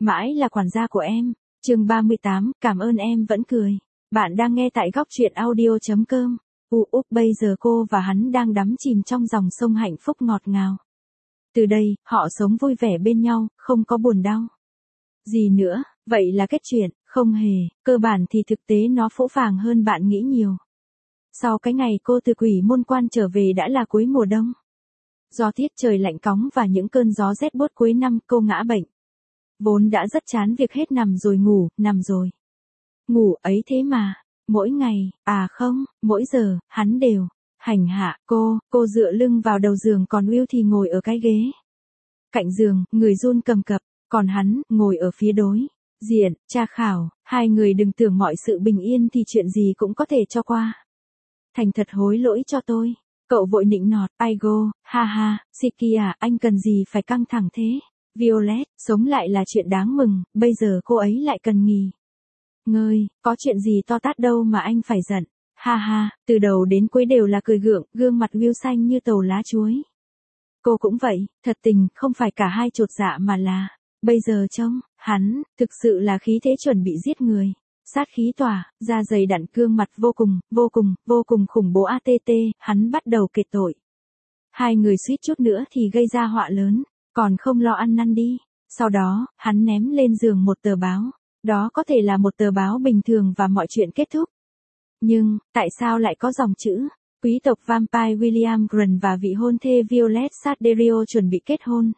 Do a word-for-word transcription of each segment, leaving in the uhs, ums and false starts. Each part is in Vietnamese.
Mãi là quản gia của em. Chương ba mươi tám, cảm ơn em vẫn cười. Bạn đang nghe tại góc truyện audio chấm com. U úp bây giờ cô và hắn đang đắm chìm trong dòng sông hạnh phúc ngọt ngào. Từ đây, họ sống vui vẻ bên nhau, không có buồn đau. Gì nữa, vậy là kết chuyện, không hề, cơ bản thì thực tế nó phũ phàng hơn bạn nghĩ nhiều. Sau cái ngày cô từ quỷ môn quan trở về đã là cuối mùa đông. Do tiết trời lạnh cóng và những cơn gió rét buốt cuối năm, cô ngã bệnh. Vốn đã rất chán việc hết nằm rồi ngủ, nằm rồi ngủ ấy thế mà, mỗi ngày, à không, mỗi giờ, hắn đều hành hạ cô, cô dựa lưng vào đầu giường còn Will thì ngồi ở cái ghế cạnh giường, người run cầm cập, còn hắn, ngồi ở phía đối diện, tra khảo, hai người đừng tưởng mọi sự bình yên thì chuyện gì cũng có thể cho qua. Thành thật hối lỗi cho tôi, cậu vội nịnh nọt, I go, ha ha, Siki à, anh cần gì phải căng thẳng thế. Violet, sống lại là chuyện đáng mừng, bây giờ cô ấy lại cần nghỉ ngơi, có chuyện gì to tát đâu mà anh phải giận. Ha ha, từ đầu đến cuối đều là cười gượng, gương mặt Will xanh như tàu lá chuối. Cô cũng vậy, thật tình, không phải cả hai chột dạ mà là, bây giờ trông, hắn, thực sự là khí thế chuẩn bị giết người. Sát khí tỏa, da dày đặn, gương mặt vô cùng, vô cùng, vô cùng khủng bố. Att, hắn bắt đầu kệt tội. Hai người suýt chút nữa thì gây ra họa lớn, còn không lo ăn năn đi. Sau đó, hắn ném lên giường một tờ báo. Đó có thể là một tờ báo bình thường và mọi chuyện kết thúc. Nhưng, tại sao lại có dòng chữ, quý tộc vampire William Grant và vị hôn thê Violet Saderio chuẩn bị kết hôn.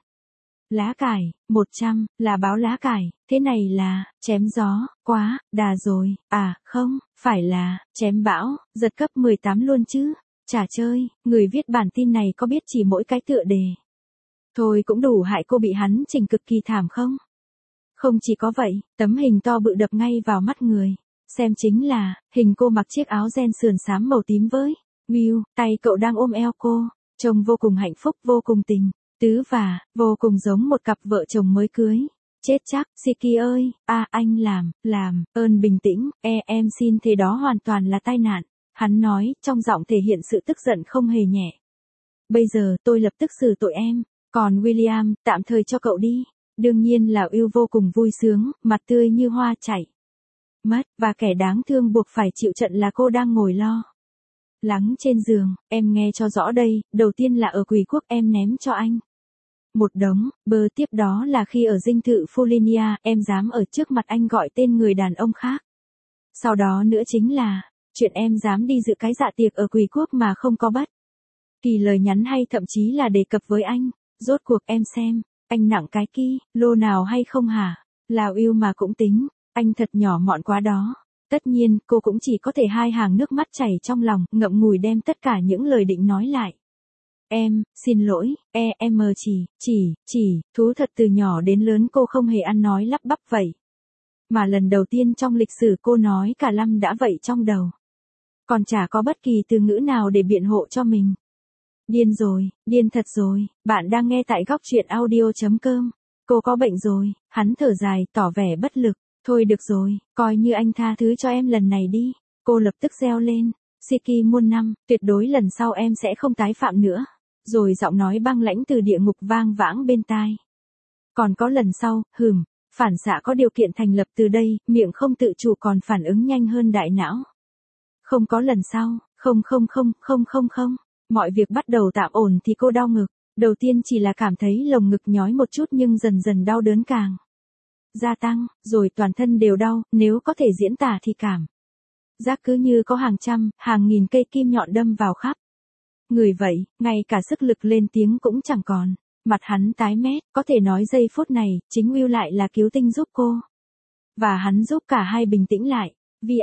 Lá cải, một trăm, là báo lá cải, thế này là, chém gió, quá, đà rồi, à, không, phải là, chém bão, giật cấp mười tám luôn chứ, chả chơi, người viết bản tin này có biết chỉ mỗi cái tựa đề. Thôi cũng đủ hại cô bị hắn chỉnh cực kỳ thảm không? Không chỉ có vậy, tấm hình to bự đập ngay vào mắt người. Xem chính là, hình cô mặc chiếc áo ren sườn xám màu tím với Will, tay cậu đang ôm eo cô, trông vô cùng hạnh phúc, vô cùng tình tứ và vô cùng giống một cặp vợ chồng mới cưới. Chết chắc, Siki ơi, a à, anh làm, làm, ơn bình tĩnh, e em xin thế đó hoàn toàn là tai nạn. Hắn nói, trong giọng thể hiện sự tức giận không hề nhẹ. Bây giờ tôi lập tức xử tội em, còn William, tạm thời cho cậu đi. Đương nhiên là Will vô cùng vui sướng, mặt tươi như hoa chảy mất, và kẻ đáng thương buộc phải chịu trận là cô đang ngồi lo lắng trên giường. Em nghe cho rõ đây, đầu tiên là ở Quỷ Quốc em ném cho anh một đống bơ, tiếp đó là khi ở dinh thự Fulinia, em dám ở trước mặt anh gọi tên người đàn ông khác. Sau đó nữa chính là, chuyện em dám đi dự cái dạ tiệc ở Quỷ Quốc mà không có bất kỳ lời nhắn hay thậm chí là đề cập với anh. Rốt cuộc em xem, anh nặng cái ki, lô nào hay không hả? Là yêu mà cũng tính, anh thật nhỏ mọn quá đó. Tất nhiên, cô cũng chỉ có thể hai hàng nước mắt chảy trong lòng, ngậm ngùi đem tất cả những lời định nói lại. Em, xin lỗi, e, em chỉ, chỉ, chỉ, thú thật từ nhỏ đến lớn cô không hề ăn nói lắp bắp vậy. Mà lần đầu tiên trong lịch sử cô nói cả lăm đã vậy trong đầu. Còn chả có bất kỳ từ ngữ nào để biện hộ cho mình. Điên rồi, điên thật rồi, bạn đang nghe tại góc truyện audio chấm com. Cô có bệnh rồi, hắn thở dài, tỏ vẻ bất lực. Thôi được rồi, coi như anh tha thứ cho em lần này đi. Cô lập tức reo lên. Siki muôn năm, tuyệt đối lần sau em sẽ không tái phạm nữa. Rồi giọng nói băng lãnh từ địa ngục vang vãng bên tai. Còn có lần sau, hừm, phản xạ có điều kiện thành lập từ đây, miệng không tự chủ còn phản ứng nhanh hơn đại não. Không có lần sau, không không không, không không không. Mọi việc bắt đầu tạm ổn thì cô đau ngực. Đầu tiên chỉ là cảm thấy lồng ngực nhói một chút nhưng dần dần đau đớn càng gia tăng, rồi toàn thân đều đau, nếu có thể diễn tả thì cảm giác cứ như có hàng trăm, hàng nghìn cây kim nhọn đâm vào khắp người vậy, ngay cả sức lực lên tiếng cũng chẳng còn. Mặt hắn tái mét, có thể nói giây phút này, chính Will lại là cứu tinh giúp cô. Và hắn giúp cả hai bình tĩnh lại.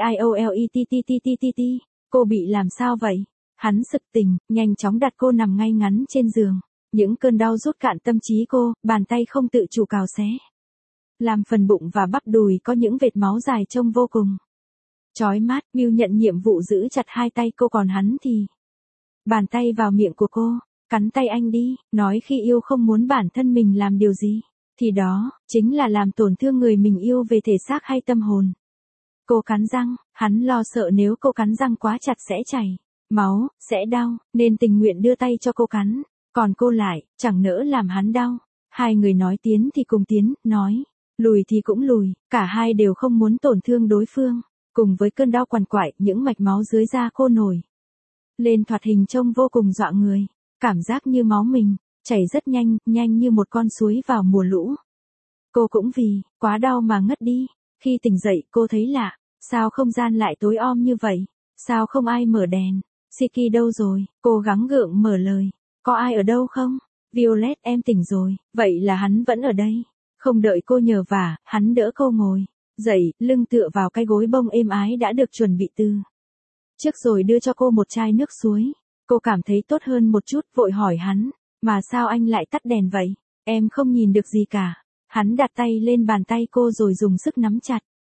Violet, cô bị làm sao vậy? Hắn sực tỉnh, nhanh chóng đặt cô nằm ngay ngắn trên giường. Những cơn đau rút cạn tâm trí cô, bàn tay không tự chủ cào xé. Làm phần bụng và bắp đùi có những vệt máu dài trông vô cùng chói mắt. Will nhận nhiệm vụ giữ chặt hai tay cô còn hắn thì bàn tay vào miệng của cô, cắn tay anh đi, nói khi yêu không muốn bản thân mình làm điều gì, thì đó, chính là làm tổn thương người mình yêu về thể xác hay tâm hồn. Cô cắn răng, hắn lo sợ nếu cô cắn răng quá chặt sẽ chảy máu, sẽ đau, nên tình nguyện đưa tay cho cô cắn, còn cô lại, chẳng nỡ làm hắn đau. Hai người nói tiến thì cùng tiến, nói, Lùi thì cũng lùi, cả hai đều không muốn tổn thương đối phương. Cùng với cơn đau quằn quại, những mạch máu dưới da khô nổi lên, thoạt hình trông vô cùng dọa người. Cảm giác như máu mình chảy rất nhanh, nhanh như một con suối vào mùa lũ. Cô cũng vì quá đau mà ngất đi. Khi tỉnh dậy cô thấy lạ, sao không gian lại tối om như vậy? Sao không ai mở đèn? Siki đâu rồi? Cô gắng gượng mở lời. Có ai ở đâu không? Violet, em tỉnh rồi. Vậy là hắn vẫn ở đây. Không đợi cô nhờ vả, hắn đỡ cô ngồi dậy, lưng tựa vào cái gối bông êm ái đã được chuẩn bị từ trước rồi đưa cho cô một chai nước suối. Cô cảm thấy tốt hơn một chút, vội hỏi hắn, mà sao anh lại tắt đèn vậy? Em không nhìn được gì cả. Hắn đặt tay lên bàn tay cô rồi dùng sức nắm chặt.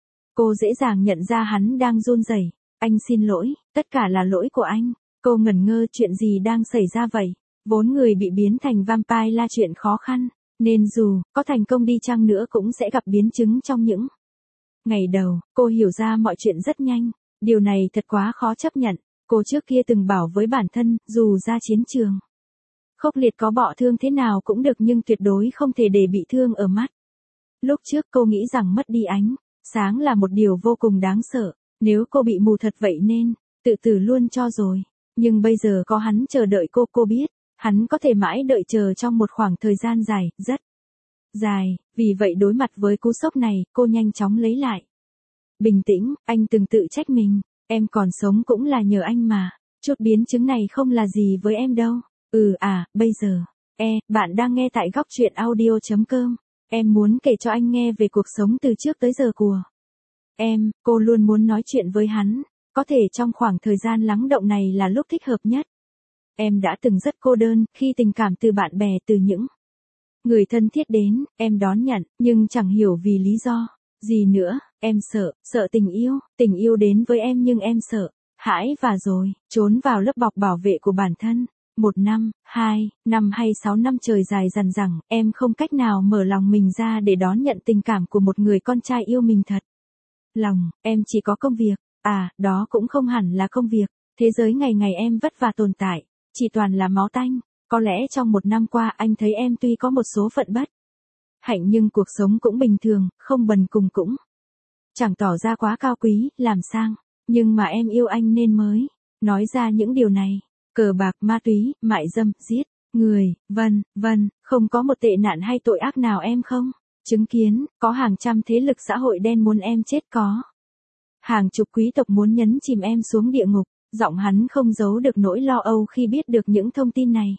Cô dễ dàng nhận ra hắn đang run rẩy. Anh xin lỗi, tất cả là lỗi của anh. Cô ngẩn ngơ, chuyện gì đang xảy ra vậy? Vốn người bị biến thành vampire là chuyện khó khăn, nên dù có thành công đi chăng nữa cũng sẽ gặp biến chứng trong những ngày đầu. Cô hiểu ra mọi chuyện rất nhanh. Điều này thật quá khó chấp nhận. Cô trước kia từng bảo với bản thân, dù ra chiến trường khốc liệt có bọ thương thế nào cũng được, nhưng tuyệt đối không thể để bị thương ở mắt. Lúc trước cô nghĩ rằng mất đi ánh sáng là một điều vô cùng đáng sợ. Nếu cô bị mù thật vậy nên tự tử luôn cho rồi. Nhưng bây giờ có hắn chờ đợi cô, cô biết hắn có thể mãi đợi chờ trong một khoảng thời gian dài, rất dài. Vì vậy đối mặt với cú sốc này, cô nhanh chóng lấy lại bình tĩnh. Anh từng tự trách mình, em còn sống cũng là nhờ anh mà. Chút biến chứng này không là gì với em đâu. Ừ à, bây giờ, e, bạn đang nghe tại góc truyện audio chấm com. Em muốn kể cho anh nghe về cuộc sống từ trước tới giờ của em. Cô luôn muốn nói chuyện với hắn. Có thể trong khoảng thời gian lắng động này là lúc thích hợp nhất. Em đã từng rất cô đơn, khi tình cảm từ bạn bè, từ những người thân thiết đến, em đón nhận, nhưng chẳng hiểu vì lý do gì nữa. Em sợ, sợ tình yêu, tình yêu đến với em nhưng em sợ hãi và rồi trốn vào lớp bọc bảo vệ của bản thân. Một năm, hai năm hay sáu năm trời dài dằng dẳng, em không cách nào mở lòng mình ra để đón nhận tình cảm của một người con trai yêu mình thật lòng. Em chỉ có công việc. À, đó cũng không hẳn là công việc. Thế giới ngày ngày em vất vả tồn tại, chỉ toàn là máu tanh. Có lẽ trong một năm qua anh thấy em tuy có một số phận bất hạnh nhưng cuộc sống cũng bình thường, không bần cùng cũng chẳng tỏ ra quá cao quý, làm sang. Nhưng mà em yêu anh nên mới nói ra những điều này. Cờ bạc, ma túy, mại dâm, giết người, vân vân, không có một tệ nạn hay tội ác nào em không chứng kiến. Có hàng trăm thế lực xã hội đen muốn em chết, có hàng chục quý tộc muốn nhấn chìm em xuống địa ngục. Giọng hắn không giấu được nỗi lo âu khi biết được những thông tin này.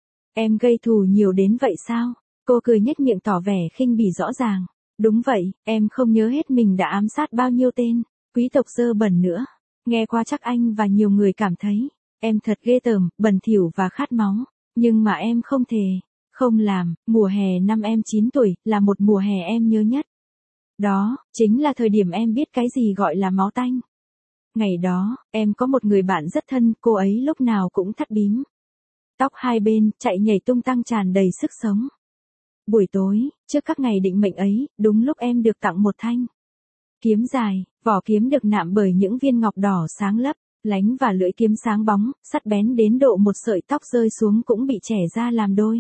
Em gây thù nhiều đến vậy sao? Cô cười nhếch miệng tỏ vẻ khinh bỉ rõ ràng. Đúng vậy, em không nhớ hết mình đã ám sát bao nhiêu tên quý tộc dơ bẩn nữa. Nghe qua chắc anh và nhiều người cảm thấy em thật ghê tởm, bẩn thỉu và khát máu. Nhưng mà em không thể không làm. Mùa hè năm em chín tuổi là một mùa hè em nhớ nhất. Đó chính là thời điểm em biết cái gì gọi là máu tanh. Ngày đó, em có một người bạn rất thân, cô ấy lúc nào cũng thắt bím tóc hai bên, chạy nhảy tung tăng tràn đầy sức sống. Buổi tối, trước các ngày định mệnh ấy, đúng lúc em được tặng một thanh kiếm dài, vỏ kiếm được nạm bởi những viên ngọc đỏ sáng lấp lánh và lưỡi kiếm sáng bóng, sắc bén đến độ một sợi tóc rơi xuống cũng bị chẻ ra làm đôi.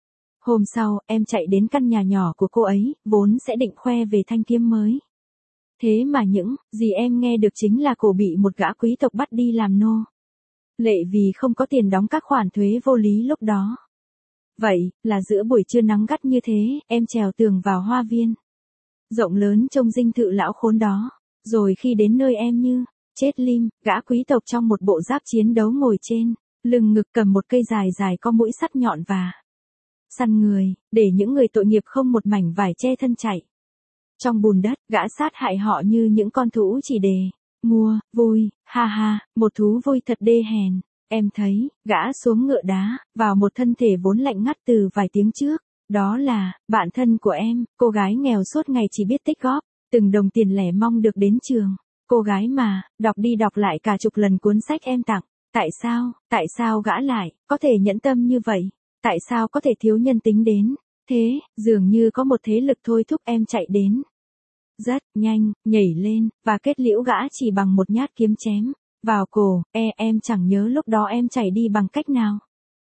Hôm sau, em chạy đến căn nhà nhỏ của cô ấy, vốn sẽ định khoe về thanh kiếm mới. Thế mà những gì em nghe được chính là cô bị một gã quý tộc bắt đi làm nô lệ vì không có tiền đóng các khoản thuế vô lý lúc đó. Vậy, là giữa buổi trưa nắng gắt như thế, em trèo tường vào hoa viên rộng lớn trông dinh thự lão khốn đó. Rồi khi đến nơi em như chết lim, gã quý tộc trong một bộ giáp chiến đấu ngồi trên lưng ngực cầm một cây dài dài có mũi sắt nhọn và săn người, để những người tội nghiệp không một mảnh vải che thân chạy trong bùn đất. Gã sát hại họ như những con thú chỉ để mua vui. Ha ha, một thú vui thật đê hèn. Em thấy gã xuống ngựa đá vào một thân thể vốn lạnh ngắt từ vài tiếng trước. Đó là bạn thân của em, cô gái nghèo suốt ngày chỉ biết tích góp từng đồng tiền lẻ mong được đến trường. Cô gái mà đọc đi đọc lại cả chục lần cuốn sách em tặng. Tại sao, tại sao gã lại có thể nhẫn tâm như vậy? Tại sao có thể thiếu nhân tính đến thế? Dường như có một thế lực thôi thúc em chạy đến rất nhanh, nhảy lên và kết liễu gã chỉ bằng một nhát kiếm chém vào cổ. E em chẳng nhớ lúc đó em chạy đi bằng cách nào.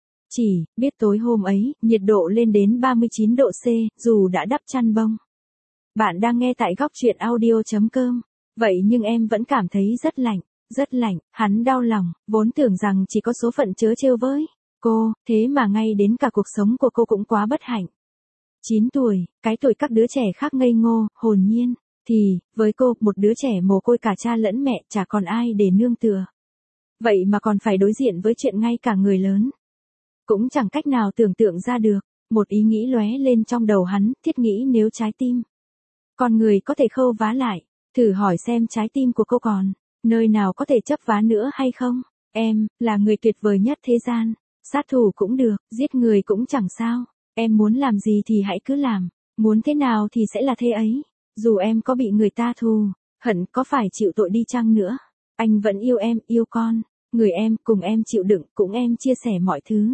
Chỉ biết tối hôm ấy, nhiệt độ lên đến ba mươi chín độ C, dù đã đắp chăn bông Bạn đang nghe tại góc truyện audio.com. Vậy nhưng em vẫn cảm thấy rất lạnh, rất lạnh, hắn đau lòng, vốn tưởng rằng chỉ có số phận trớ trêu với cô, thế mà ngay đến cả cuộc sống của cô cũng quá bất hạnh. chín tuổi, cái tuổi các đứa trẻ khác ngây ngô, hồn nhiên, thì, với cô, một đứa trẻ mồ côi cả cha lẫn mẹ, chả còn ai để nương tựa. Vậy mà còn phải đối diện với chuyện ngay cả người lớn cũng chẳng cách nào tưởng tượng ra được. Một ý nghĩ lóe lên trong đầu hắn, thiết nghĩ nếu trái tim con người có thể khâu vá lại, thử hỏi xem trái tim của cô còn nơi nào có thể chấp vá nữa hay không? Em, là người tuyệt vời nhất thế gian, sát thủ cũng được, giết người cũng chẳng sao, em muốn làm gì thì hãy cứ làm, muốn thế nào thì sẽ là thế ấy, dù em có bị người ta thù, hận có phải chịu tội đi chăng nữa, anh vẫn yêu em, yêu con, người em, cùng em chịu đựng, cũng em chia sẻ mọi thứ.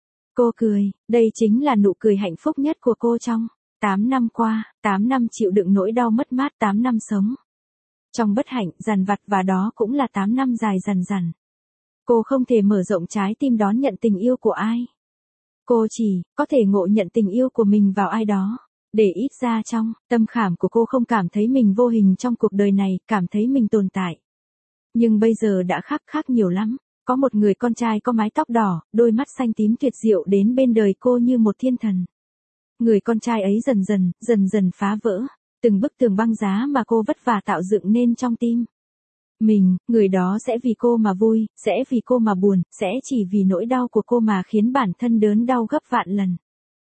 Cô cười, đây chính là nụ cười hạnh phúc nhất của cô trong tám năm qua, tám năm chịu đựng nỗi đau mất mát, tám năm sống trong bất hạnh, dằn vặt, và đó cũng là tám năm dài dằn dằn. Cô không thể mở rộng trái tim đón nhận tình yêu của ai. Cô chỉ có thể ngộ nhận tình yêu của mình vào ai đó, để ít ra trong tâm khảm của cô không cảm thấy mình vô hình trong cuộc đời này, cảm thấy mình tồn tại. Nhưng bây giờ đã khác khác nhiều lắm. Có một người con trai có mái tóc đỏ, đôi mắt xanh tím tuyệt diệu đến bên đời cô như một thiên thần. Người con trai ấy dần dần, dần dần phá vỡ từng bức tường băng giá mà cô vất vả tạo dựng nên trong tim mình. Người đó sẽ vì cô mà vui, sẽ vì cô mà buồn, sẽ chỉ vì nỗi đau của cô mà khiến bản thân đớn đau gấp vạn lần.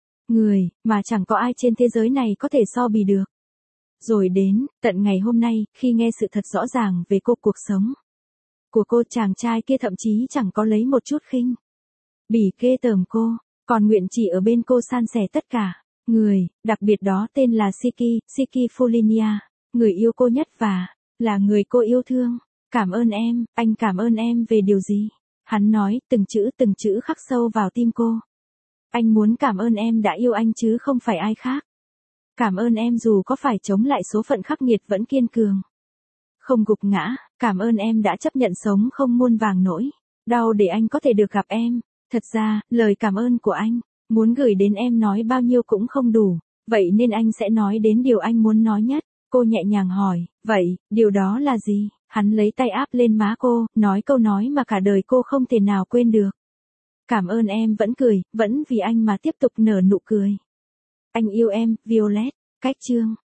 Người mà chẳng có ai trên thế giới này có thể so bì được. Rồi đến tận ngày hôm nay, khi nghe sự thật rõ ràng về cô, cuộc sống của cô, chàng trai kia thậm chí chẳng có lấy một chút khinh bỉ ghê tởm cô, còn nguyện chỉ ở bên cô san sẻ tất cả. Người đặc biệt đó tên là Siki, Siki Fulinia, người yêu cô nhất và là người cô yêu thương. Cảm ơn em, anh cảm ơn em về điều gì? Hắn nói, từng chữ từng chữ khắc sâu vào tim cô. Anh muốn cảm ơn em đã yêu anh chứ không phải ai khác. Cảm ơn em dù có phải chống lại số phận khắc nghiệt vẫn kiên cường, không gục ngã. Cảm ơn em đã chấp nhận sống không muôn vàng nỗi đau để anh có thể được gặp em. Thật ra, lời cảm ơn của anh muốn gửi đến em nói bao nhiêu cũng không đủ, vậy nên anh sẽ nói đến điều anh muốn nói nhất. Cô nhẹ nhàng hỏi, vậy, điều đó là gì? Hắn lấy tay áp lên má cô, nói câu nói mà cả đời cô không thể nào quên được. Cảm ơn em vẫn cười, vẫn vì anh mà tiếp tục nở nụ cười. Anh yêu em, Violet. Cách chương